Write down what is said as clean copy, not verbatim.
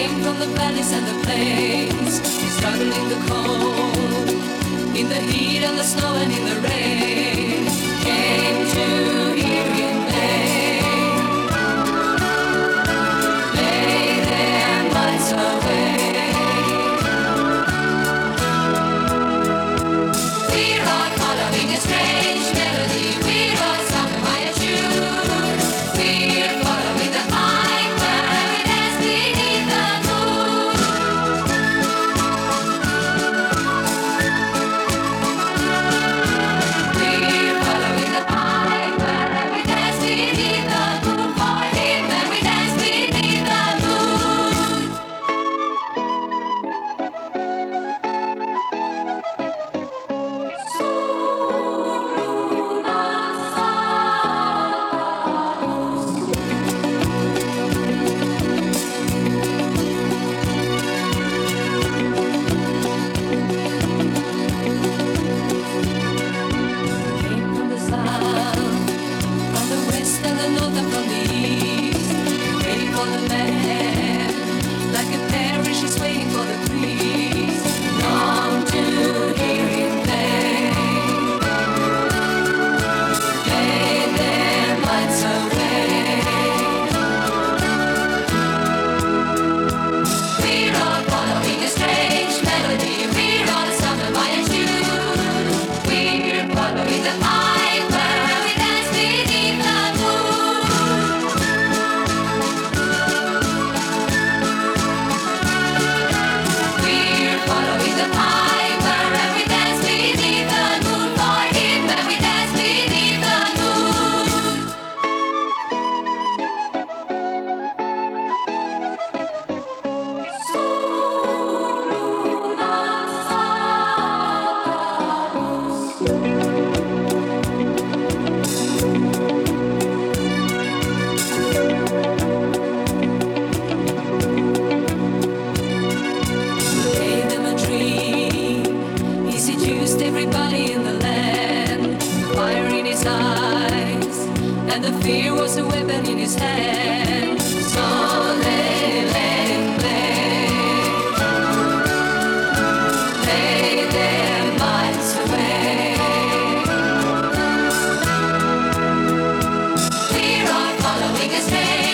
from the valleys and the plains, struggle in the cold, in the heat and the snow and in the rain, came to hear him lay their minds away. We are following a strange melody, we are sung by a tune, we're following the piper and we dance beneath the moon. We're following the piper and we dance beneath the moon for him and we dance beneath the moon. Came from the south, from the west and the north and from the east. Waiting for the land, like a parish is waiting for the priest. Long to hear him lay their minds away. We're all following a strange melody, we're all summoned by a tune. We're following the piper and we dance beneath the moon. We're following the piper and we dance beneath the moon for him and we dance beneath the moon. Gave them a dream. He seduced everybody in the land. Fire in his eyes, and the fear was a weapon in his hand. So they let him lay their minds away. We're all following a strange